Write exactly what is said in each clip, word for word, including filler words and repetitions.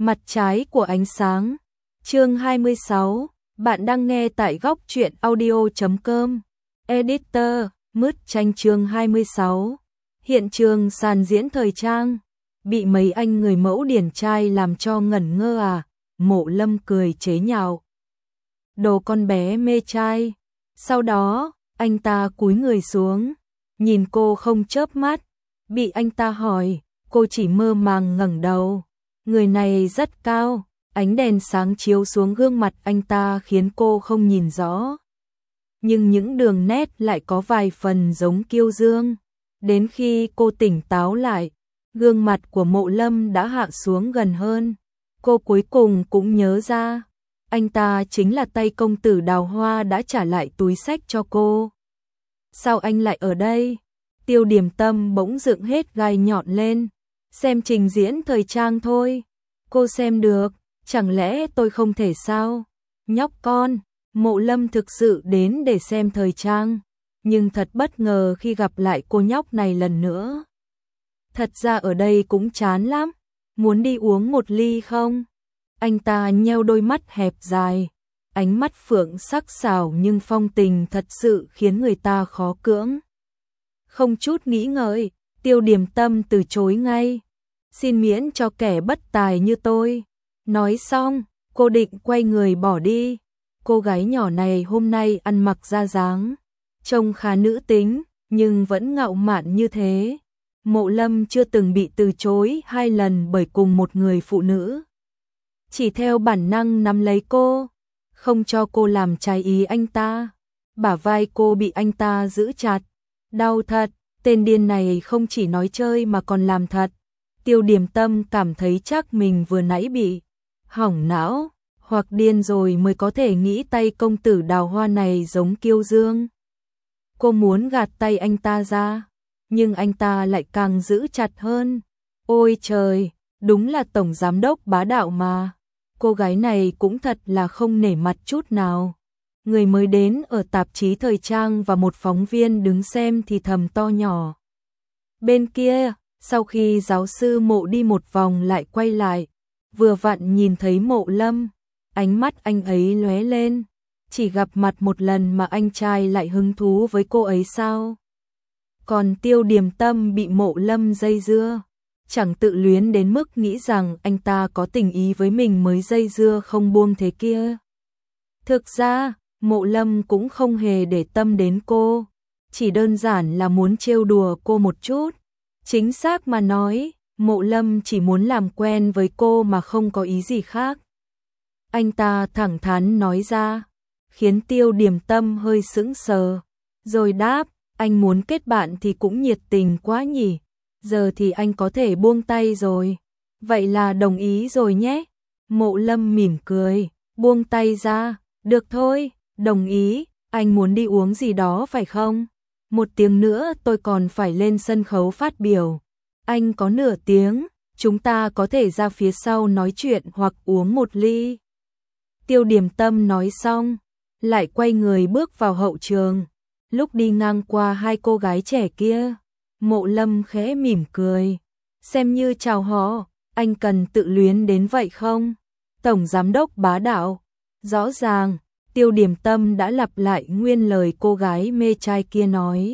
Mặt trái của ánh sáng. Chương hai mươi sáu. Bạn đang nghe tại góc truyện audio chấm com. Editor, Mứt Tranh chương hai mươi sáu. Hiện trường sàn diễn thời trang. Bị mấy anh người mẫu điển trai làm cho ngẩn ngơ à? Mộ Lâm cười chế nhạo. Đồ con bé mê trai. Sau đó, anh ta cúi người xuống, nhìn cô không chớp mắt. Bị anh ta hỏi, cô chỉ mơ màng ngẩng đầu. Người này rất cao, ánh đèn sáng chiếu xuống gương mặt anh ta khiến cô không nhìn rõ. Nhưng những đường nét lại có vài phần giống kiêu dương. Đến khi cô tỉnh táo lại, gương mặt của Mộ Lâm đã hạ xuống gần hơn. Cô cuối cùng cũng nhớ ra, anh ta chính là tay công tử Đào Hoa đã trả lại túi xách cho cô. Sao anh lại ở đây? Tiêu Điểm Tâm bỗng dựng hết gai nhọn lên. Xem trình diễn thời trang thôi. Cô xem được, chẳng lẽ tôi không thể sao? Nhóc con, Mộ Lâm thực sự đến để xem thời trang, nhưng thật bất ngờ khi gặp lại cô nhóc này lần nữa. Thật ra ở đây cũng chán lắm, muốn đi uống một ly không? Anh ta nheo đôi mắt hẹp dài, ánh mắt phượng sắc sảo nhưng phong tình thật sự khiến người ta khó cưỡng. Không chút nghĩ ngợi, Tiêu Điểm Tâm từ chối ngay. Xin miễn cho kẻ bất tài như tôi. Nói xong, cô định quay người bỏ đi. Cô gái nhỏ này hôm nay ăn mặc ra dáng, trông khá nữ tính, nhưng vẫn ngạo mạn như thế. Mộ Lâm chưa từng bị từ chối hai lần bởi cùng một người phụ nữ. Chỉ theo bản năng nắm lấy cô, không cho cô làm trái ý anh ta. Bả vai cô bị anh ta giữ chặt. Đau thật, tên điên này không chỉ nói chơi mà còn làm thật. Tiêu Điểm Tâm cảm thấy chắc mình vừa nãy bị hỏng não, hoặc điên rồi mới có thể nghĩ tay công tử Đào Hoa này giống kiêu dương. Cô muốn gạt tay anh ta ra, nhưng anh ta lại càng giữ chặt hơn. Ôi trời, đúng là tổng giám đốc bá đạo mà. Cô gái này cũng thật là không nể mặt chút nào. Người mới đến ở tạp chí thời trang và một phóng viên đứng xem thì thầm to nhỏ. Bên kia, sau khi giáo sư Mộ đi một vòng lại quay lại, vừa vặn nhìn thấy Mộ Lâm, ánh mắt anh ấy lóe lên. Chỉ gặp mặt một lần mà anh trai lại hứng thú với cô ấy sao? Còn Tiêu Điểm Tâm bị Mộ Lâm dây dưa, chẳng tự luyến đến mức nghĩ rằng anh ta có tình ý với mình mới dây dưa không buông thế kia. Thực ra, Mộ Lâm cũng không hề để tâm đến cô, chỉ đơn giản là muốn trêu đùa cô một chút. Chính xác mà nói, Mộ Lâm chỉ muốn làm quen với cô mà không có ý gì khác. Anh ta thẳng thắn nói ra, khiến Tiêu Điểm Tâm hơi sững sờ, rồi đáp, anh muốn kết bạn thì cũng nhiệt tình quá nhỉ, giờ thì anh có thể buông tay rồi. Vậy là đồng ý rồi nhé. Mộ Lâm mỉm cười, buông tay ra, được thôi, đồng ý, anh muốn đi uống gì đó phải không? Một tiếng nữa tôi còn phải lên sân khấu phát biểu. Anh có nửa tiếng, chúng ta có thể ra phía sau nói chuyện hoặc uống một ly. Tiêu Điểm Tâm nói xong, lại quay người bước vào hậu trường. Lúc đi ngang qua hai cô gái trẻ kia, Mộ Lâm khẽ mỉm cười. Xem như chào họ, anh cần tự luyến đến vậy không? Tổng giám đốc bá đạo. Rõ ràng, Tiêu Điểm Tâm đã lặp lại nguyên lời cô gái mê trai kia nói.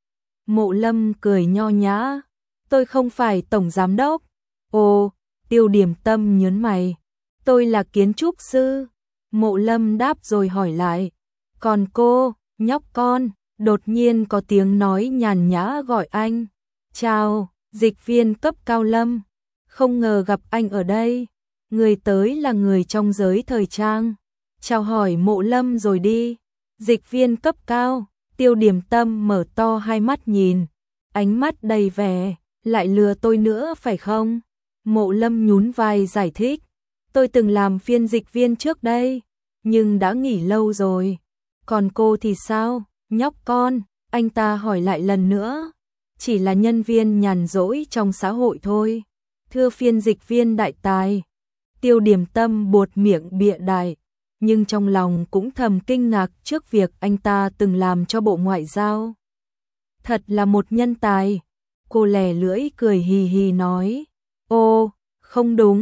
Mộ Lâm cười nho nhã. Tôi không phải tổng giám đốc. Ồ, Tiêu Điểm Tâm nhớn mày. Tôi là kiến trúc sư. Mộ Lâm đáp rồi hỏi lại. Còn cô, nhóc con, đột nhiên có tiếng nói nhàn nhã gọi anh. Chào, dịch viên cấp cao Lâm. Không ngờ gặp anh ở đây. Người tới là người trong giới thời trang. Chào hỏi Mộ Lâm rồi đi. Dịch viên cấp cao. Tiêu Điểm Tâm mở to hai mắt nhìn, ánh mắt đầy vẻ, lại lừa tôi nữa phải không? Mộ Lâm nhún vai giải thích, tôi từng làm phiên dịch viên trước đây, nhưng đã nghỉ lâu rồi. Còn cô thì sao, nhóc con? Anh ta hỏi lại lần nữa. Chỉ là nhân viên nhàn rỗi trong xã hội thôi. Thưa phiên dịch viên đại tài. Tiêu Điểm Tâm buột miệng bịa đại, nhưng trong lòng cũng thầm kinh ngạc trước việc anh ta từng làm cho Bộ Ngoại giao. Thật là một nhân tài. Cô lè lưỡi cười hì hì nói. Ô, không đúng,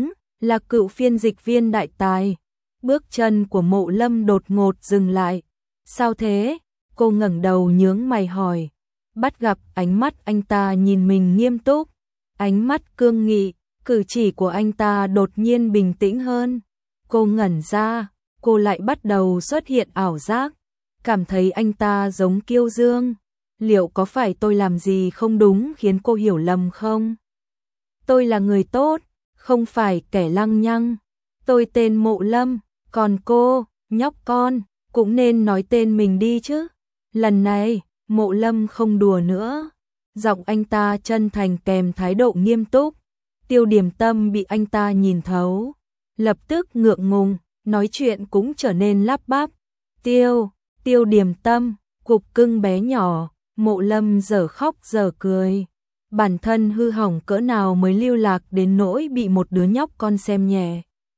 là cựu phiên dịch viên đại tài. Bước chân của Mộ Lâm đột ngột dừng lại. Sao thế? Cô ngẩng đầu nhướng mày hỏi. Bắt gặp ánh mắt anh ta nhìn mình nghiêm túc. Ánh mắt cương nghị, cử chỉ của anh ta đột nhiên bình tĩnh hơn. Cô ngẩn ra, cô lại bắt đầu xuất hiện ảo giác. Cảm thấy anh ta giống kiêu dương. Liệu có phải tôi làm gì không đúng khiến cô hiểu lầm không? Tôi là người tốt, không phải kẻ lăng nhăng. Tôi tên Mộ Lâm, còn cô, nhóc con, cũng nên nói tên mình đi chứ. Lần này, Mộ Lâm không đùa nữa. Giọng anh ta chân thành kèm thái độ nghiêm túc. Tiêu Điềm Tâm bị anh ta nhìn thấu. Lập tức ngượng ngùng, nói chuyện cũng trở nên lắp bắp. Tiêu, Tiêu Điềm Tâm, cục cưng bé nhỏ. Mộ Lâm giờ khóc giờ cười. Bản thân hư hỏng cỡ nào mới lưu lạc đến nỗi bị một đứa nhóc con xem nhẹ.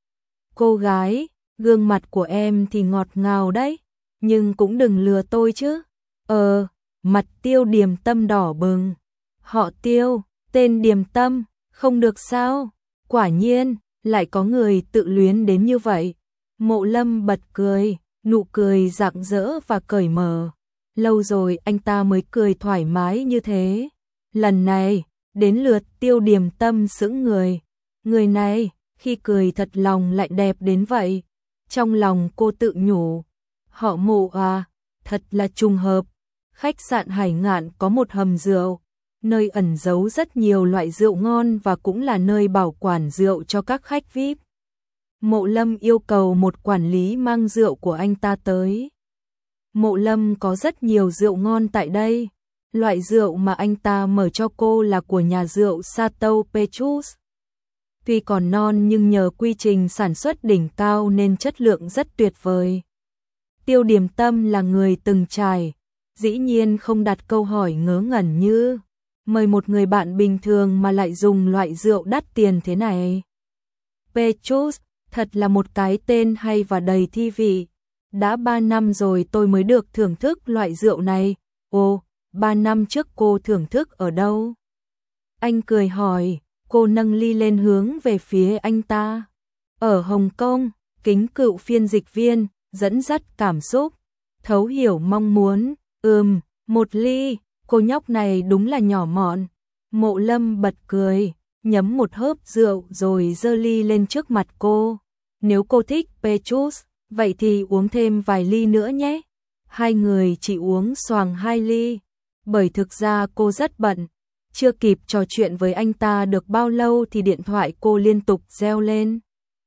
Cô gái, gương mặt của em thì ngọt ngào đấy, nhưng cũng đừng lừa tôi chứ. Ờ, mặt Tiêu Điềm Tâm đỏ bừng. Họ Tiêu, tên Điềm Tâm, không được sao? Quả nhiên, lại có người tự luyến đến như vậy. Mộ Lâm bật cười, nụ cười rạng rỡ và cởi mở. Lâu rồi anh ta mới cười thoải mái như thế. Lần này, đến lượt Tiêu Điềm Tâm sững người. Người này, khi cười thật lòng lại đẹp đến vậy. Trong lòng cô tự nhủ. Họ Mộ à, thật là trùng hợp. Khách sạn Hải Ngạn có một hầm rượu, nơi ẩn giấu rất nhiều loại rượu ngon và cũng là nơi bảo quản rượu cho các khách vi ai pi. Mộ Lâm yêu cầu một quản lý mang rượu của anh ta tới. Mộ Lâm có rất nhiều rượu ngon tại đây. Loại rượu mà anh ta mở cho cô là của nhà rượu Chateau Petrus. Tuy còn non nhưng nhờ quy trình sản xuất đỉnh cao nên chất lượng rất tuyệt vời. Tiêu Điềm Tâm là người từng trải, dĩ nhiên không đặt câu hỏi ngớ ngẩn như mời một người bạn bình thường mà lại dùng loại rượu đắt tiền thế này. Petrus, thật là một cái tên hay và đầy thi vị. Đã ba năm rồi tôi mới được thưởng thức loại rượu này. Ồ, ba năm trước cô thưởng thức ở đâu? Anh cười hỏi, cô nâng ly lên hướng về phía anh ta. Ở Hồng Kông, Kính cựu phiên dịch viên, dẫn dắt cảm xúc, thấu hiểu mong muốn. Ừm, một ly, cô nhóc này đúng là nhỏ mọn. Mộ Lâm bật cười, nhấm một hớp rượu rồi giơ ly lên trước mặt cô. Nếu cô thích Petrus, vậy thì uống thêm vài ly nữa nhé. Hai người chỉ uống xoàng hai ly, bởi thực ra cô rất bận. Chưa kịp trò chuyện với anh ta được bao lâu thì điện thoại cô liên tục reo lên.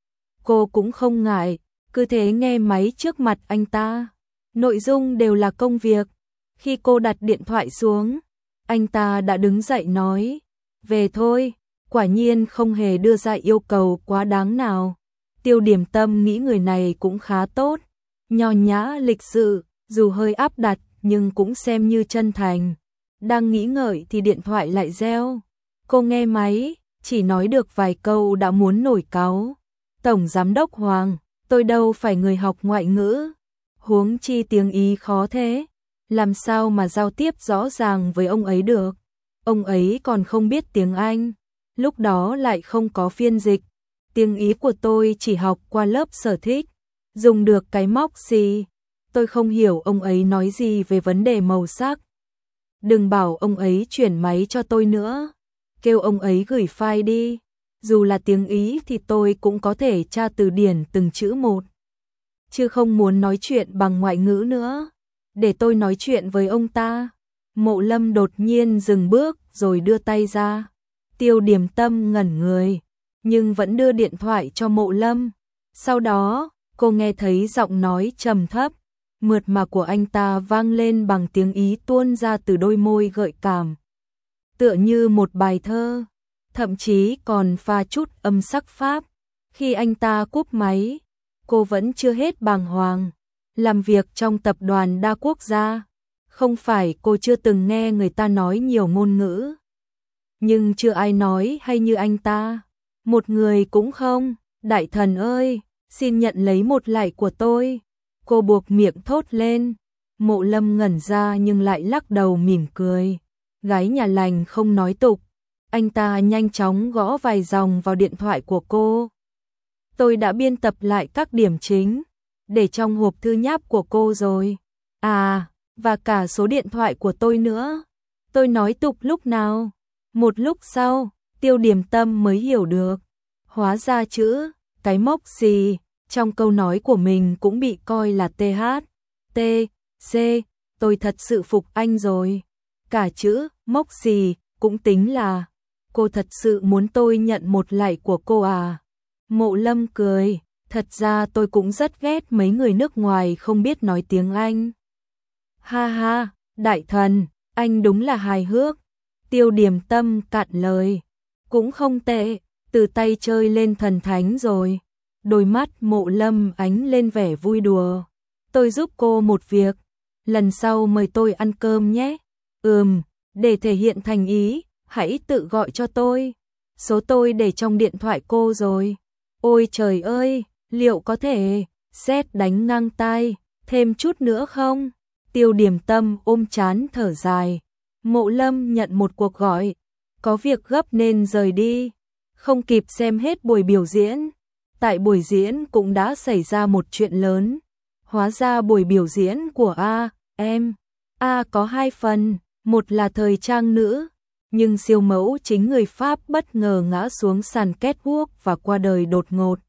Cô cũng không ngại, cứ thế nghe máy trước mặt anh ta. Nội dung đều là công việc. Khi cô đặt điện thoại xuống, anh ta đã đứng dậy nói, về thôi. Quả nhiên không hề đưa ra yêu cầu quá đáng nào. Tiêu Điềm Tâm nghĩ người này cũng khá tốt, nho nhã lịch sự, dù hơi áp đặt nhưng cũng xem như chân thành. Đang nghĩ ngợi thì điện thoại lại reo. Cô nghe máy, chỉ nói được vài câu đã muốn nổi cáu. Tổng Giám đốc Hoàng, tôi đâu phải người học ngoại ngữ. Huống chi tiếng Ý khó thế. Làm sao mà giao tiếp rõ ràng với ông ấy được. Ông ấy còn không biết tiếng Anh. Lúc đó lại không có phiên dịch. Tiếng Ý của tôi chỉ học qua lớp sở thích. Dùng được cái móc gì. Tôi không hiểu ông ấy nói gì về vấn đề màu sắc. Đừng bảo ông ấy chuyển máy cho tôi nữa. Kêu ông ấy gửi file đi. Dù là tiếng Ý thì tôi cũng có thể tra từ điển từng chữ một. Chứ không muốn nói chuyện bằng ngoại ngữ nữa. Để tôi nói chuyện với ông ta. Mộ Lâm đột nhiên dừng bước rồi đưa tay ra. Tiêu Điềm Tâm ngẩn người, nhưng vẫn đưa điện thoại cho Mộ Lâm. Sau đó, cô nghe thấy giọng nói trầm thấp, mượt mà của anh ta vang lên bằng tiếng Ý tuôn ra từ đôi môi gợi cảm. Tựa như một bài thơ, thậm chí còn pha chút âm sắc Pháp. Khi anh ta cúp máy, cô vẫn chưa hết bàng hoàng. Làm việc trong tập đoàn đa quốc gia, không phải cô chưa từng nghe người ta nói nhiều ngôn ngữ. Nhưng chưa ai nói hay như anh ta. Một người cũng không. Đại thần ơi, xin nhận lấy một lạy của tôi. Cô buộc miệng thốt lên. Mộ Lâm ngẩn ra nhưng lại lắc đầu mỉm cười. Gái nhà lành không nói tục. Anh ta nhanh chóng gõ vài dòng vào điện thoại của cô. tôi đã biên tập lại các điểm chính, để trong hộp thư nháp của cô rồi. À, và cả số điện thoại của tôi nữa. Tôi nói tục lúc nào? Một lúc sau, Tiêu Điềm Tâm mới hiểu được. Hóa ra chữ, cái mốc gì, trong câu nói của mình cũng bị coi là tê hát, tê, xê, tôi thật sự phục anh rồi. Cả chữ, mốc gì, cũng tính là, cô thật sự muốn tôi nhận một lạy của cô à? Mộ Lâm cười, thật ra tôi cũng rất ghét mấy người nước ngoài không biết nói tiếng Anh. Ha ha, đại thần, anh đúng là hài hước. Tiêu Điềm Tâm cạn lời, cũng không tệ, từ tay chơi lên thần thánh rồi. Đôi mắt Mộ Lâm ánh lên vẻ vui đùa. Tôi giúp cô một việc, lần sau mời tôi ăn cơm nhé. Ừm, để thể hiện thành ý, hãy tự gọi cho tôi. Số tôi để trong điện thoại cô rồi. Ôi trời ơi, liệu có thể sét đánh ngang tai thêm chút nữa không? Tiêu Điềm Tâm ôm trán thở dài. Mộ Lâm nhận một cuộc gọi, có việc gấp nên rời đi, không kịp xem hết buổi biểu diễn. Tại buổi diễn cũng đã xảy ra một chuyện lớn. Hóa ra buổi biểu diễn của A, em, A có hai phần, một là thời trang nữ, nhưng siêu mẫu chính người Pháp bất ngờ ngã xuống sàn catwalk và qua đời đột ngột.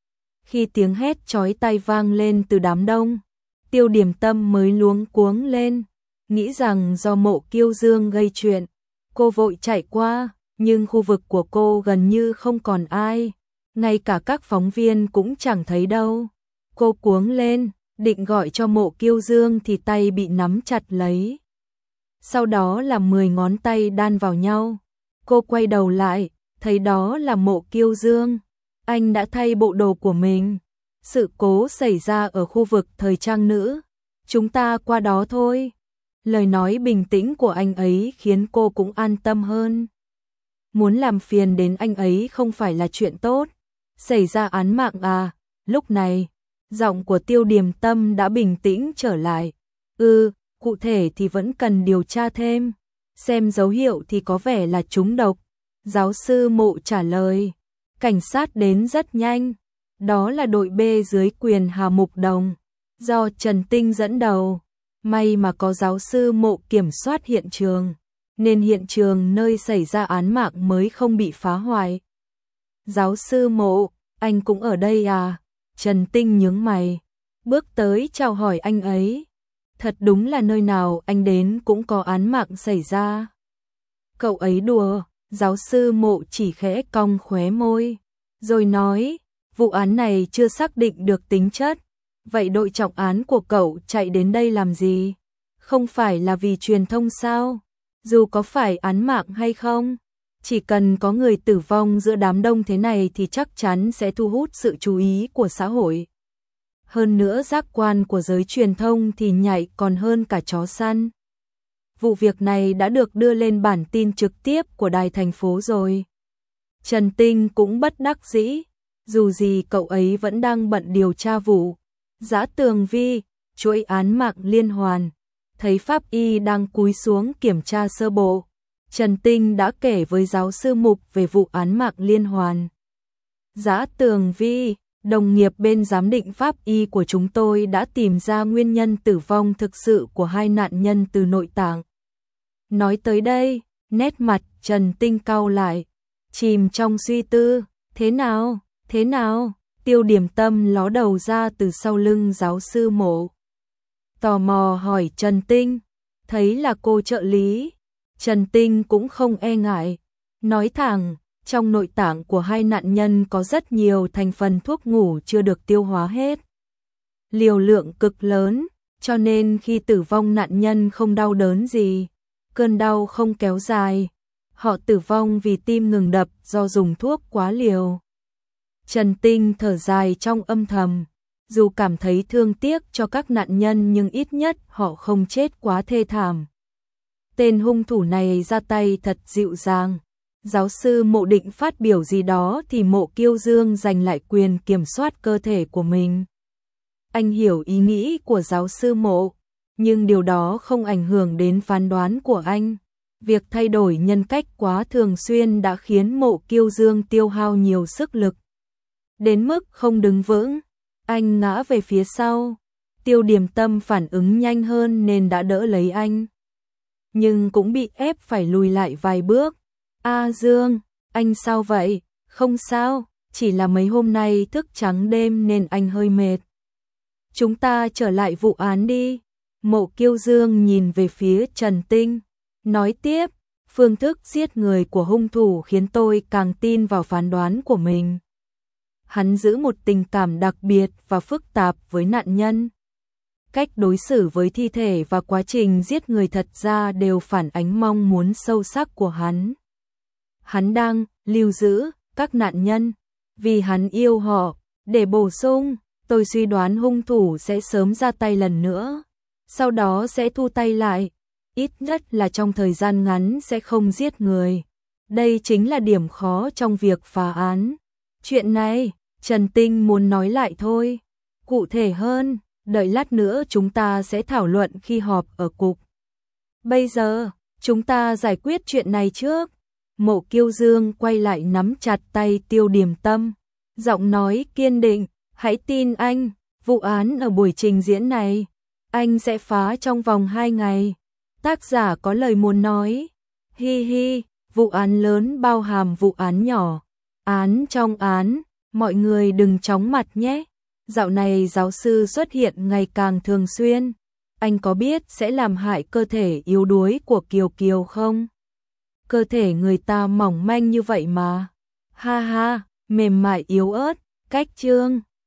Khi tiếng hét chói tai vang lên từ đám đông, Tiêu Điềm Tâm mới luống cuống lên, nghĩ rằng do Mộ Kiêu Dương gây chuyện. Cô vội chạy qua, nhưng khu vực của cô gần như không còn ai, ngay cả các phóng viên cũng chẳng thấy đâu. Cô cuống lên, định gọi cho Mộ Kiêu Dương thì tay bị nắm chặt lấy. Sau đó là mười ngón tay đan vào nhau. Cô quay đầu lại, thấy đó là Mộ Kiêu Dương. Anh đã thay bộ đồ của mình. Sự cố xảy ra ở khu vực thời trang nữ. Chúng ta qua đó thôi. Lời nói bình tĩnh của anh ấy khiến cô cũng an tâm hơn. Muốn làm phiền đến anh ấy không phải là chuyện tốt. Xảy ra án mạng à? Lúc này, giọng của Tiêu Điềm Tâm đã bình tĩnh trở lại. Ừ, cụ thể thì vẫn cần điều tra thêm. Xem dấu hiệu thì có vẻ là trúng độc. Giáo sư Mộ trả lời. Cảnh sát đến rất nhanh. Đó là đội B dưới quyền Hà Mục Đồng, do Trần Tinh dẫn đầu. May mà có giáo sư Mộ kiểm soát hiện trường, nên hiện trường nơi xảy ra án mạng mới không bị phá hoại. Giáo sư Mộ, anh cũng ở đây à? Trần Tinh nhướng mày, bước tới chào hỏi anh ấy. Thật đúng là nơi nào anh đến cũng có án mạng xảy ra. Cậu ấy đùa, giáo sư Mộ chỉ khẽ cong khóe môi, rồi nói, vụ án này chưa xác định được tính chất. Vậy đội trọng án của cậu chạy đến đây làm gì? Không phải là vì truyền thông sao? Dù có phải án mạng hay không, chỉ cần có người tử vong giữa đám đông thế này thì chắc chắn sẽ thu hút sự chú ý của xã hội. Hơn nữa giác quan của giới truyền thông thì nhạy còn hơn cả chó săn. Vụ việc này đã được đưa lên bản tin trực tiếp của đài thành phố rồi. Trần Tinh cũng bất đắc dĩ, dù gì cậu ấy vẫn đang bận điều tra vụ Dã Tường Vi, chuỗi án mạng liên hoàn. Thấy pháp y đang cúi xuống kiểm tra sơ bộ, Trần Tinh đã kể với giáo sư Mục về vụ án mạng liên hoàn Dã Tường Vi. Đồng nghiệp bên giám định pháp y của chúng tôi đã tìm ra nguyên nhân tử vong thực sự của hai nạn nhân từ nội tạng. Nói tới đây, nét mặt Trần Tinh cau lại, chìm trong suy tư. Thế nào, thế nào? Tiêu Điềm Tâm ló đầu ra từ sau lưng giáo sư Mộ, tò mò hỏi Trần Tinh. Thấy là cô trợ lý, Trần Tinh cũng không e ngại, nói thẳng, trong nội tạng của hai nạn nhân có rất nhiều thành phần thuốc ngủ chưa được tiêu hóa hết. Liều lượng cực lớn, cho nên khi tử vong nạn nhân không đau đớn gì, cơn đau không kéo dài. Họ tử vong vì tim ngừng đập do dùng thuốc quá liều. Trần Tinh thở dài trong âm thầm, dù cảm thấy thương tiếc cho các nạn nhân nhưng ít nhất họ không chết quá thê thảm. Tên hung thủ này ra tay thật dịu dàng. Giáo sư Mộ định phát biểu gì đó thì Mộ Kiêu Dương giành lại quyền kiểm soát cơ thể của mình. Anh hiểu ý nghĩ của giáo sư Mộ, nhưng điều đó không ảnh hưởng đến phán đoán của anh. Việc thay đổi nhân cách quá thường xuyên đã khiến Mộ Kiêu Dương tiêu hao nhiều sức lực. đến mức không đứng vững, anh ngã về phía sau. Tiêu Điềm Tâm phản ứng nhanh hơn nên đã đỡ lấy anh, nhưng cũng bị ép phải lùi lại vài bước. A Dương, anh sao vậy? Không sao, chỉ là mấy hôm nay thức trắng đêm nên anh hơi mệt. Chúng ta trở lại vụ án đi. Mộ Kiêu Dương nhìn về phía Trần Tinh, nói tiếp, phương thức giết người của hung thủ khiến tôi càng tin vào phán đoán của mình. Hắn giữ một tình cảm đặc biệt và phức tạp với nạn nhân. Cách đối xử với thi thể và quá trình giết người thật ra đều phản ánh mong muốn sâu sắc của hắn. Hắn đang lưu giữ các nạn nhân vì hắn yêu họ. Để bổ sung, tôi suy đoán hung thủ sẽ sớm ra tay lần nữa, sau đó sẽ thu tay lại, ít nhất là trong thời gian ngắn sẽ không giết người. Đây chính là điểm khó trong việc phá án. Chuyện này, Trần Tinh muốn nói lại thôi. Cụ thể hơn, đợi lát nữa chúng ta sẽ thảo luận khi họp ở cục. Bây giờ, chúng ta giải quyết chuyện này trước. Mộ Kiêu Dương quay lại nắm chặt tay Tiêu Điềm Tâm, giọng nói kiên định, hãy tin anh, vụ án ở buổi trình diễn này, anh sẽ phá trong vòng hai ngày. Tác giả có lời muốn nói, hi hi, vụ án lớn bao hàm vụ án nhỏ, án trong án, mọi người đừng chóng mặt nhé. Dạo này giáo sư xuất hiện ngày càng thường xuyên, anh có biết sẽ làm hại cơ thể yếu đuối của Kiều Kiều không? Cơ thể người ta mỏng manh như vậy mà. Ha ha, mềm mại yếu ớt, cách chương.